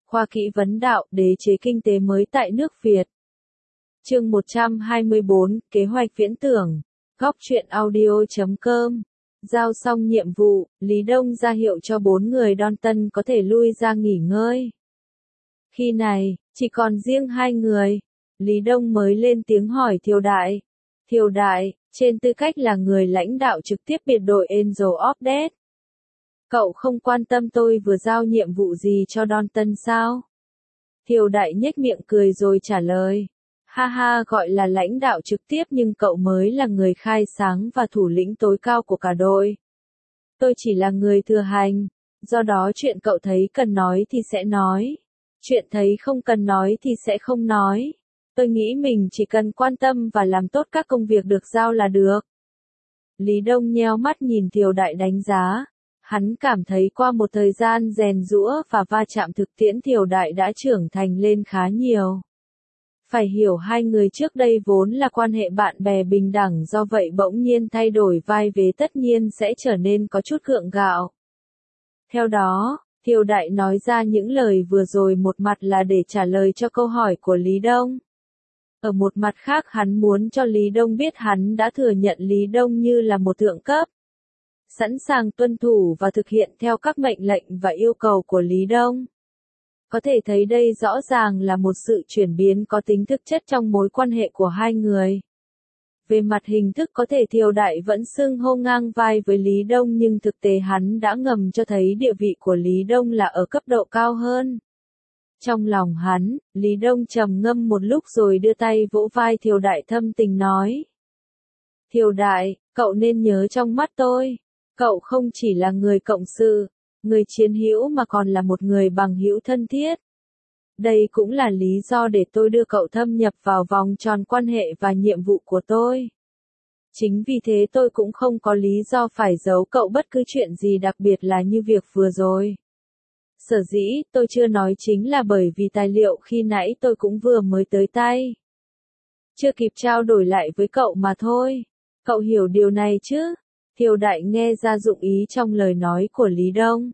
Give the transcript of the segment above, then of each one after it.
Khoa Kỹ vấn đạo, đế chế kinh tế mới tại nước Việt. Chương 124, kế hoạch viễn tưởng. Góc truyện audio.com. Giao xong nhiệm vụ, Lý Đông ra hiệu cho 4 người đon tân có thể lui ra nghỉ ngơi. Khi này, chỉ còn riêng 2 người. Lý Đông mới lên tiếng hỏi Thiều Đại. Thiều Đại, trên tư cách là người lãnh đạo trực tiếp biệt đội Angel of Death. Cậu không quan tâm tôi vừa giao nhiệm vụ gì cho đon tân sao? Thiều Đại nhếch miệng cười rồi trả lời. Ha ha, gọi là lãnh đạo trực tiếp nhưng cậu mới là người khai sáng và thủ lĩnh tối cao của cả đội. Tôi chỉ là người thừa hành, do đó chuyện cậu thấy cần nói thì sẽ nói. Chuyện thấy không cần nói thì sẽ không nói. Tôi nghĩ mình chỉ cần quan tâm và làm tốt các công việc được giao là được. Lý Đông nheo mắt nhìn Thiều Đại đánh giá. Hắn cảm thấy qua một thời gian rèn giũa và va chạm thực tiễn Thiều Đại đã trưởng thành lên khá nhiều. Phải hiểu hai người trước đây vốn là quan hệ bạn bè bình đẳng, do vậy bỗng nhiên thay đổi vai vế tất nhiên sẽ trở nên có chút gượng gạo. Theo đó, Thiều Đại nói ra những lời vừa rồi một mặt là để trả lời cho câu hỏi của Lý Đông. Ở một mặt khác hắn muốn cho Lý Đông biết hắn đã thừa nhận Lý Đông như là một thượng cấp. Sẵn sàng tuân thủ và thực hiện theo các mệnh lệnh và yêu cầu của Lý Đông. Có thể thấy đây rõ ràng là một sự chuyển biến có tính thực chất trong mối quan hệ của hai người. Về mặt hình thức có thể Thiều Đại vẫn xưng hô ngang vai với Lý Đông nhưng thực tế hắn đã ngầm cho thấy địa vị của Lý Đông là ở cấp độ cao hơn. Trong lòng hắn, Lý Đông trầm ngâm một lúc rồi đưa tay vỗ vai Thiều Đại thâm tình nói. Thiều Đại, cậu nên nhớ trong mắt tôi, cậu không chỉ là người cộng sự, người chiến hữu mà còn là một người bằng hữu thân thiết. Đây cũng là lý do để tôi đưa cậu thâm nhập vào vòng tròn quan hệ và nhiệm vụ của tôi. Chính vì thế tôi cũng không có lý do phải giấu cậu bất cứ chuyện gì đặc biệt là như việc vừa rồi. Sở dĩ tôi chưa nói chính là bởi vì tài liệu khi nãy tôi cũng vừa mới tới tay. Chưa kịp trao đổi lại với cậu mà thôi. Cậu hiểu điều này chứ? Thiều Đại nghe ra dụng ý trong lời nói của Lý Đông.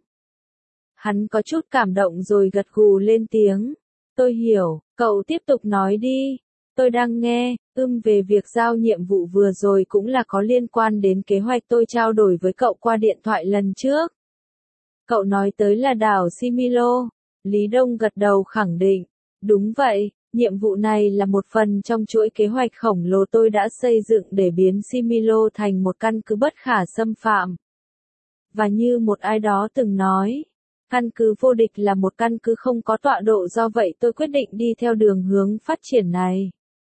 Hắn có chút cảm động rồi gật gù lên tiếng. Tôi hiểu, cậu tiếp tục nói đi. Tôi đang nghe, về việc giao nhiệm vụ vừa rồi cũng là có liên quan đến kế hoạch tôi trao đổi với cậu qua điện thoại lần trước. Cậu nói tới là đảo Similo. Lý Đông gật đầu khẳng định. Đúng vậy, nhiệm vụ này là một phần trong chuỗi kế hoạch khổng lồ tôi đã xây dựng để biến Similo thành một căn cứ bất khả xâm phạm. Và như một ai đó từng nói, căn cứ vô địch là một căn cứ không có tọa độ, do vậy tôi quyết định đi theo đường hướng phát triển này.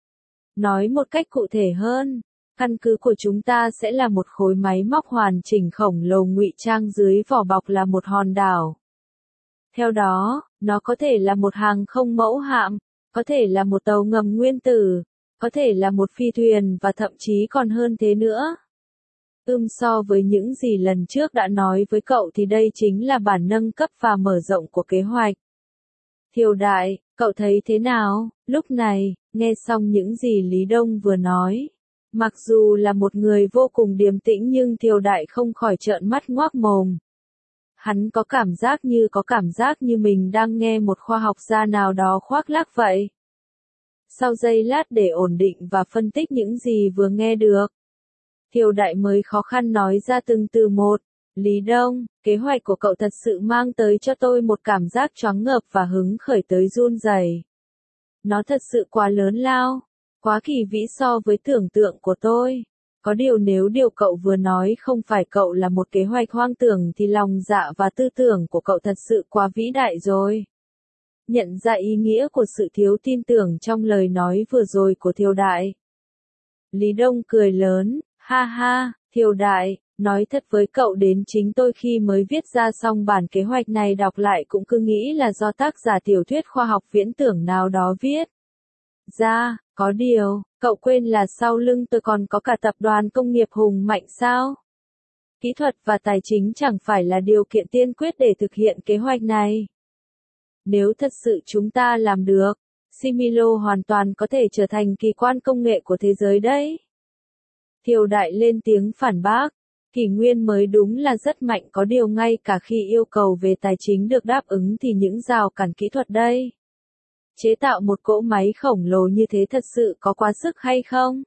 Nói một cách cụ thể hơn, căn cứ của chúng ta sẽ là một khối máy móc hoàn chỉnh khổng lồ ngụy trang dưới vỏ bọc là một hòn đảo. Theo đó, nó có thể là một hàng không mẫu hạm, có thể là một tàu ngầm nguyên tử, có thể là một phi thuyền và thậm chí còn hơn thế nữa. So với những gì lần trước đã nói với cậu thì đây chính là bản nâng cấp và mở rộng của kế hoạch. Thiều Đại, cậu thấy thế nào? Lúc này, nghe xong những gì Lý Đông vừa nói. Mặc dù là một người vô cùng điềm tĩnh nhưng Thiều Đại không khỏi trợn mắt ngoác mồm. Hắn có cảm giác như mình đang nghe một khoa học gia nào đó khoác lác vậy. Sau giây lát để ổn định và phân tích những gì vừa nghe được, Thiều Đại mới khó khăn nói ra từng từ một. Lý Đông, kế hoạch của cậu thật sự mang tới cho tôi một cảm giác choáng ngợp và hứng khởi tới run rẩy. Nó thật sự quá lớn lao, quá kỳ vĩ so với tưởng tượng của tôi. Có điều nếu điều cậu vừa nói không phải cậu là một kế hoạch hoang tưởng thì lòng dạ và tư tưởng của cậu thật sự quá vĩ đại rồi. Nhận ra ý nghĩa của sự thiếu tin tưởng trong lời nói vừa rồi của Thiều Đại. Lý Đông cười lớn, ha ha, Thiều Đại, nói thật với cậu đến chính tôi khi mới viết ra xong bản kế hoạch này đọc lại cũng cứ nghĩ là do tác giả tiểu thuyết khoa học viễn tưởng nào đó viết ra, có điều, cậu quên là sau lưng tôi còn có cả tập đoàn công nghiệp hùng mạnh sao? Kỹ thuật và tài chính chẳng phải là điều kiện tiên quyết để thực hiện kế hoạch này. Nếu thật sự chúng ta làm được, Similo hoàn toàn có thể trở thành kỳ quan công nghệ của thế giới đấy. Thiều Đại lên tiếng phản bác. Kỷ Nguyên mới đúng là rất mạnh, có điều ngay cả khi yêu cầu về tài chính được đáp ứng thì những rào cản kỹ thuật đây. Chế tạo một cỗ máy khổng lồ như thế thật sự có quá sức hay không?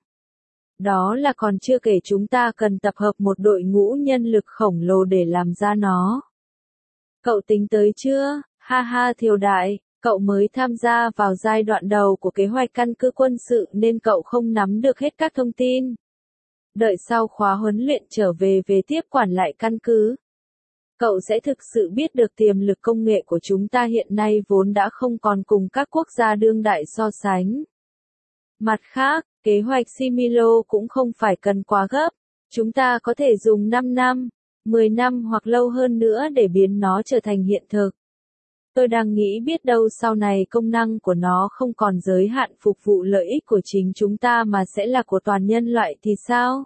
Đó là còn chưa kể chúng ta cần tập hợp một đội ngũ nhân lực khổng lồ để làm ra nó. Cậu tính tới chưa? Ha ha Thiều Đại, cậu mới tham gia vào giai đoạn đầu của kế hoạch căn cứ quân sự nên cậu không nắm được hết các thông tin. Đợi sau khóa huấn luyện trở về tiếp quản lại căn cứ, cậu sẽ thực sự biết được tiềm lực công nghệ của chúng ta hiện nay vốn đã không còn cùng các quốc gia đương đại so sánh. Mặt khác, kế hoạch Similo cũng không phải cần quá gấp, chúng ta có thể dùng 5 năm, 10 năm hoặc lâu hơn nữa để biến nó trở thành hiện thực. Tôi đang nghĩ biết đâu sau này công năng của nó không còn giới hạn phục vụ lợi ích của chính chúng ta mà sẽ là của toàn nhân loại thì sao?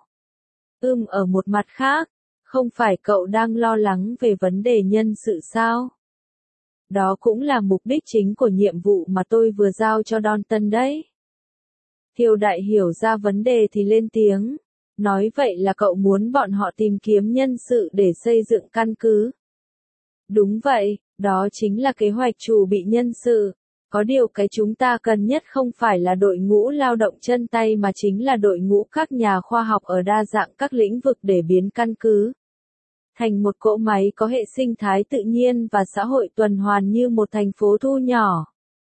Ở một mặt khác, không phải cậu đang lo lắng về vấn đề nhân sự sao? Đó cũng là mục đích chính của nhiệm vụ mà tôi vừa giao cho Dalton đấy. Thiều Đại hiểu ra vấn đề thì lên tiếng. Nói vậy là cậu muốn bọn họ tìm kiếm nhân sự để xây dựng căn cứ. Đúng vậy, đó chính là kế hoạch chuẩn bị nhân sự. Có điều cái chúng ta cần nhất không phải là đội ngũ lao động chân tay mà chính là đội ngũ các nhà khoa học ở đa dạng các lĩnh vực để biến căn cứ thành một cỗ máy có hệ sinh thái tự nhiên và xã hội tuần hoàn như một thành phố thu nhỏ.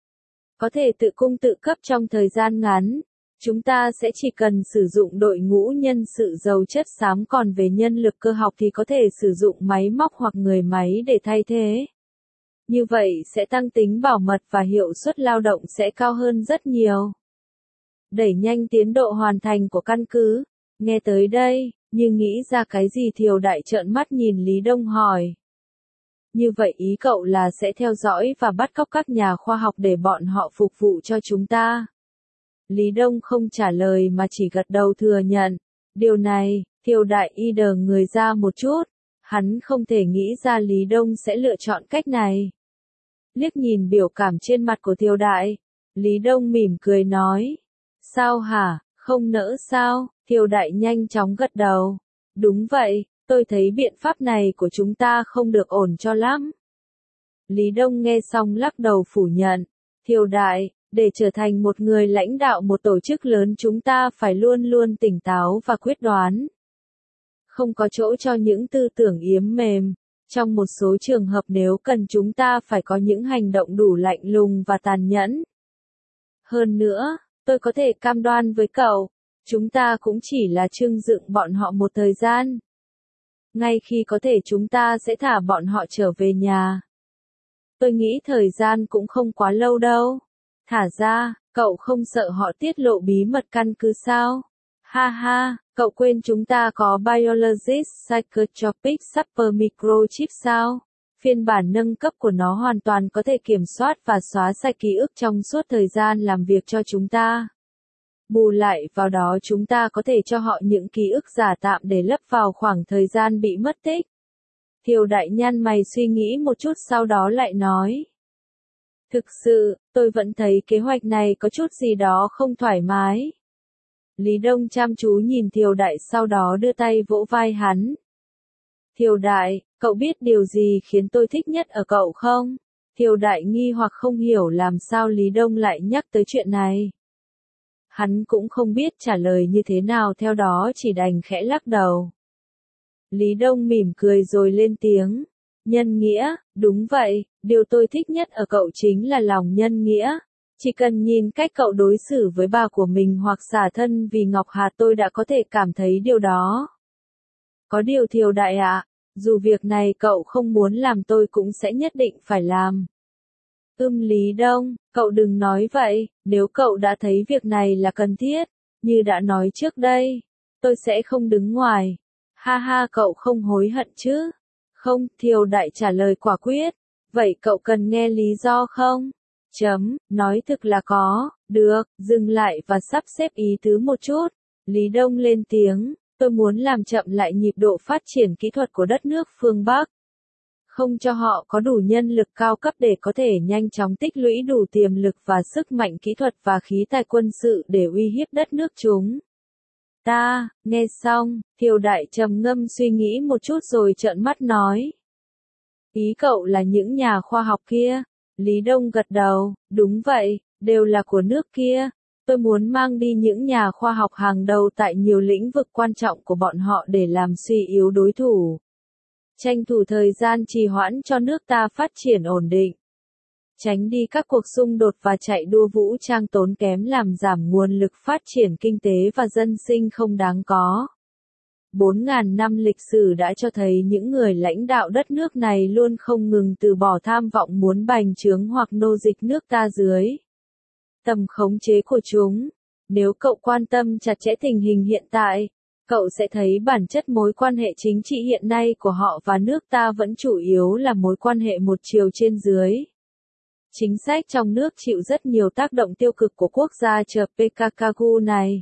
Có thể tự cung tự cấp trong thời gian ngắn. Chúng ta sẽ chỉ cần sử dụng đội ngũ nhân sự giàu chất xám, còn về nhân lực cơ học thì có thể sử dụng máy móc hoặc người máy để thay thế. Như vậy sẽ tăng tính bảo mật và hiệu suất lao động sẽ cao hơn rất nhiều. Đẩy nhanh tiến độ hoàn thành của căn cứ. Nghe tới đây, như nghĩ ra cái gì Thiều Đại trợn mắt nhìn Lý Đông hỏi. Như vậy ý cậu là sẽ theo dõi và bắt cóc các nhà khoa học để bọn họ phục vụ cho chúng ta? Lý Đông không trả lời mà chỉ gật đầu thừa nhận. Điều này, Thiều Đại y đờ người ra một chút. Hắn không thể nghĩ ra Lý Đông sẽ lựa chọn cách này. Liếc nhìn biểu cảm trên mặt của Thiều Đại, Lý Đông mỉm cười nói. Sao hả, không nỡ sao? Thiều Đại nhanh chóng gật đầu. Đúng vậy, tôi thấy biện pháp này của chúng ta không được ổn cho lắm. Lý Đông nghe xong lắc đầu phủ nhận. Thiều Đại, để trở thành một người lãnh đạo một tổ chức lớn chúng ta phải luôn luôn tỉnh táo và quyết đoán. Không có chỗ cho những tư tưởng yếm mềm. Trong một số trường hợp nếu cần chúng ta phải có những hành động đủ lạnh lùng và tàn nhẫn. Hơn nữa, tôi có thể cam đoan với cậu, chúng ta cũng chỉ là trưng dựng bọn họ một thời gian. Ngay khi có thể chúng ta sẽ thả bọn họ trở về nhà. Tôi nghĩ thời gian cũng không quá lâu đâu. Thả ra, cậu không sợ họ tiết lộ bí mật căn cứ sao? Ha ha, cậu quên chúng ta có Biologist Psychotropic Super Microchip sao? Phiên bản nâng cấp của nó hoàn toàn có thể kiểm soát và xóa sạch ký ức trong suốt thời gian làm việc cho chúng ta. Bù lại vào đó chúng ta có thể cho họ những ký ức giả tạm để lấp vào khoảng thời gian bị mất tích. Thiều Đại nhăn mày suy nghĩ một chút sau đó lại nói. Thực sự, tôi vẫn thấy kế hoạch này có chút gì đó không thoải mái. Lý Đông chăm chú nhìn Thiều Đại sau đó đưa tay vỗ vai hắn. Thiều Đại, cậu biết điều gì khiến tôi thích nhất ở cậu không? Thiều Đại nghi hoặc không hiểu làm sao Lý Đông lại nhắc tới chuyện này. Hắn cũng không biết trả lời như thế nào, theo đó chỉ đành khẽ lắc đầu. Lý Đông mỉm cười rồi lên tiếng. Nhân nghĩa, đúng vậy, điều tôi thích nhất ở cậu chính là lòng nhân nghĩa. Chỉ cần nhìn cách cậu đối xử với bà của mình hoặc xả thân vì Ngọc Hà tôi đã có thể cảm thấy điều đó. Có điều Thiều Đại ạ, dù việc này cậu không muốn làm tôi cũng sẽ nhất định phải làm. Lý Đông, cậu đừng nói vậy, nếu cậu đã thấy việc này là cần thiết, như đã nói trước đây, tôi sẽ không đứng ngoài. Ha ha cậu không hối hận chứ? Không, Thiều Đại trả lời quả quyết. Vậy cậu cần nghe lý do không? Nói thực là có, được, dừng lại và sắp xếp ý tứ một chút. Lý Đông lên tiếng, tôi muốn làm chậm lại nhịp độ phát triển kỹ thuật của đất nước phương Bắc. Không cho họ có đủ nhân lực cao cấp để có thể nhanh chóng tích lũy đủ tiềm lực và sức mạnh kỹ thuật và khí tài quân sự để uy hiếp đất nước chúng ta, nghe xong, Thiều Đại trầm ngâm suy nghĩ một chút rồi trợn mắt nói. Ý cậu là những nhà khoa học kia? Lý Đông gật đầu, đúng vậy, đều là của nước kia. Tôi muốn mang đi những nhà khoa học hàng đầu tại nhiều lĩnh vực quan trọng của bọn họ để làm suy yếu đối thủ. Tranh thủ thời gian trì hoãn cho nước ta phát triển ổn định. Tránh đi các cuộc xung đột và chạy đua vũ trang tốn kém làm giảm nguồn lực phát triển kinh tế và dân sinh không đáng có. 4.000 năm lịch sử đã cho thấy những người lãnh đạo đất nước này luôn không ngừng từ bỏ tham vọng muốn bành trướng hoặc nô dịch nước ta dưới tầm khống chế của chúng. Nếu cậu quan tâm chặt chẽ tình hình hiện tại, cậu sẽ thấy bản chất mối quan hệ chính trị hiện nay của họ và nước ta vẫn chủ yếu là mối quan hệ một chiều trên dưới. Chính sách trong nước chịu rất nhiều tác động tiêu cực của quốc gia chờ PKKU này.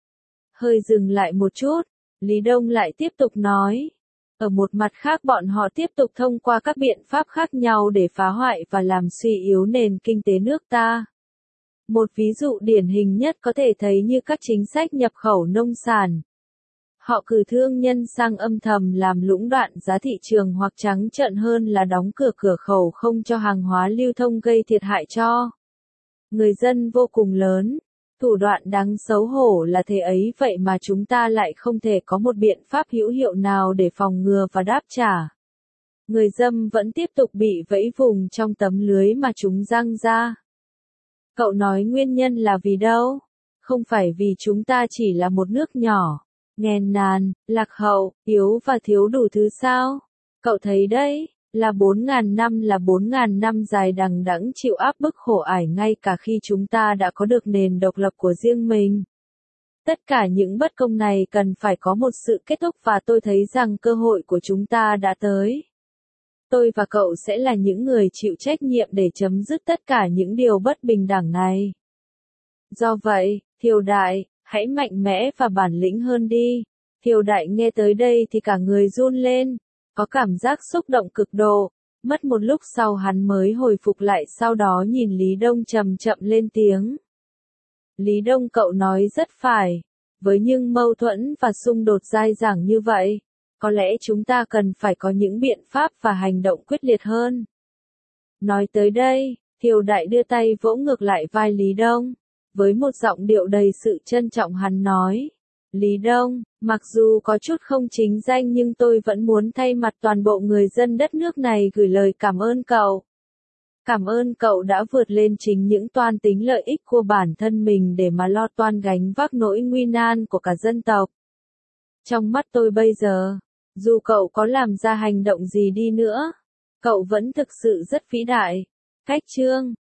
Hơi dừng lại một chút, Lý Đông lại tiếp tục nói. Ở một mặt khác bọn họ tiếp tục thông qua các biện pháp khác nhau để phá hoại và làm suy yếu nền kinh tế nước ta. Một ví dụ điển hình nhất có thể thấy như các chính sách nhập khẩu nông sản. Họ cử thương nhân sang âm thầm làm lũng đoạn giá thị trường hoặc trắng trợn hơn là đóng cửa cửa khẩu không cho hàng hóa lưu thông gây thiệt hại cho người dân vô cùng lớn. Thủ đoạn đáng xấu hổ là thế ấy vậy mà chúng ta lại không thể có một biện pháp hữu hiệu nào để phòng ngừa và đáp trả. Người dân vẫn tiếp tục bị vẫy vùng trong tấm lưới mà chúng giăng ra. Cậu nói nguyên nhân là vì đâu? Không phải vì chúng ta chỉ là một nước nhỏ, nghèo nàn, lạc hậu, yếu và thiếu đủ thứ sao? Cậu thấy đấy, là 4.000 năm dài đằng đẵng chịu áp bức khổ ải ngay cả khi chúng ta đã có được nền độc lập của riêng mình. Tất cả những bất công này cần phải có một sự kết thúc và tôi thấy rằng cơ hội của chúng ta đã tới. Tôi và cậu sẽ là những người chịu trách nhiệm để chấm dứt tất cả những điều bất bình đẳng này. Do vậy, Thiều Đại, hãy mạnh mẽ và bản lĩnh hơn đi. Thiều Đại nghe tới đây thì cả người run lên, có cảm giác xúc động cực độ. Mất một lúc sau hắn mới hồi phục lại, sau đó nhìn Lý Đông chậm chậm lên tiếng. Lý Đông, cậu nói rất phải. Với những mâu thuẫn và xung đột dai dẳng như vậy, có lẽ chúng ta cần phải có những biện pháp và hành động quyết liệt hơn. Nói tới đây, Thiều Đại đưa tay vỗ ngược lại vai Lý Đông. Với một giọng điệu đầy sự trân trọng hắn nói. Lý Đông, mặc dù có chút không chính danh nhưng tôi vẫn muốn thay mặt toàn bộ người dân đất nước này gửi lời cảm ơn cậu. Cảm ơn cậu đã vượt lên chính những toan tính lợi ích của bản thân mình để mà lo toan gánh vác nỗi nguy nan của cả dân tộc. Trong mắt tôi bây giờ, dù cậu có làm ra hành động gì đi nữa, cậu vẫn thực sự rất vĩ đại. Cách chương